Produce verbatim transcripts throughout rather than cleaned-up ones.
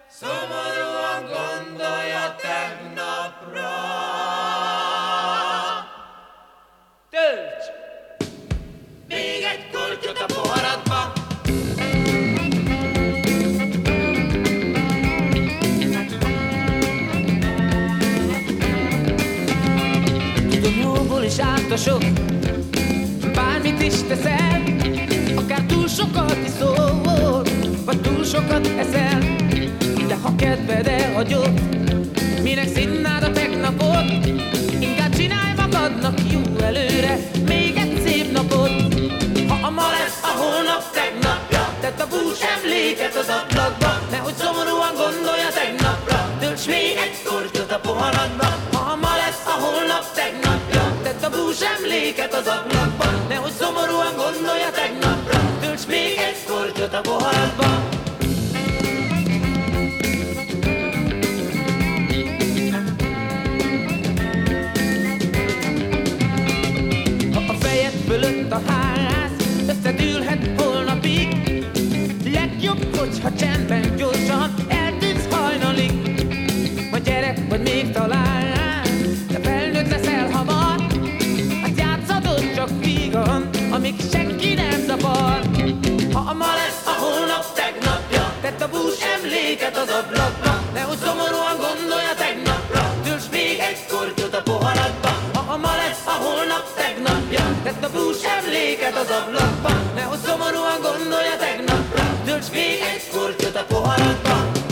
szomorúan gondolja tegnapra. Tölts még egy kortyot a poharadba. Tudom, jóból is állt a sok, bármit is teszel, akár túl sokat iszol, vagy túl sokat eszel. De ha kedved elhagyod, minek színnád a tegnapot, inkább csinálj magadnak jó előre még egy szép napot. Ha a ma lesz a holnap tegnapja, tedd a bús emléket az ablakba, nehogy szomorúan gondolja tegnapra, tölts még egy kortyot a poharadba. Ha a ma lesz a holnap tegnapja, tedd a bús emléket az ablakba, nehogy szomorúan gondolja tegnapra, tölts még egy kortyot a poharadba. Fölött a ház összedűlhet holnapig, legjobb, hogyha csendben gyorsan eltűnsz hajnalig. Vagy gyerek vagy még talán, de felnőtt leszel hamar, hát játszhatod csak vígan, amíg senki nem zavar. Ha ma lesz a holnap tegnapja, tedd a bús emléket az ablakba, nehogy szomorúan gondolja tegnapra, tölts még egy kortyot a poharadba. Ha ma lesz a holnap tegnapja, tedd a bús emléket az ablakba, nehogy szomorúan gondolja tegnapra, tölts még egy kortyot a poharadba.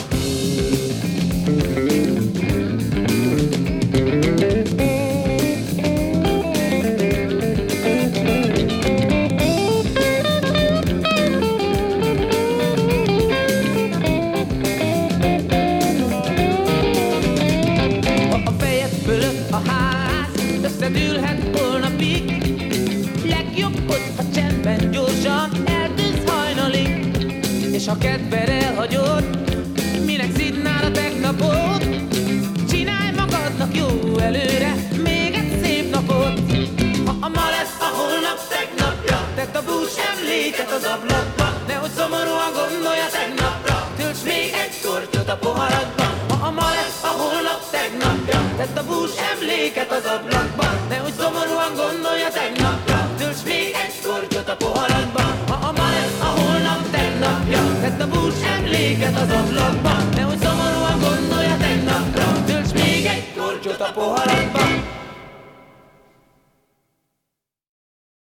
A fejed fölött a ház összedűlhet holnapig, legjobb, hogyha csendben gyorsan eltűnsz hajnalig. És ha kedved elhagyod, minek szidnál a tegnapot, csinálj magadnak jó előre még egy szép napot. Ha ma lesz a holnap tegnapja, tedd a bús emléket az ablakba, nehogy szomorúan gondolja tegnapra, tölts még egy kortyot a poharadba. Ha ma lesz a holnap tegnapja, tedd a bús emléket az ablakba, nehogy szomorúan gondolja tegnapra, tölts még egy kortyot a poharadba. Ha ma lesz a holnap tegnapja, tedd a bús emléket az ablakba, nehogy szomorúan gondolja tegnapra, tölts még egy kortyot a poharadba.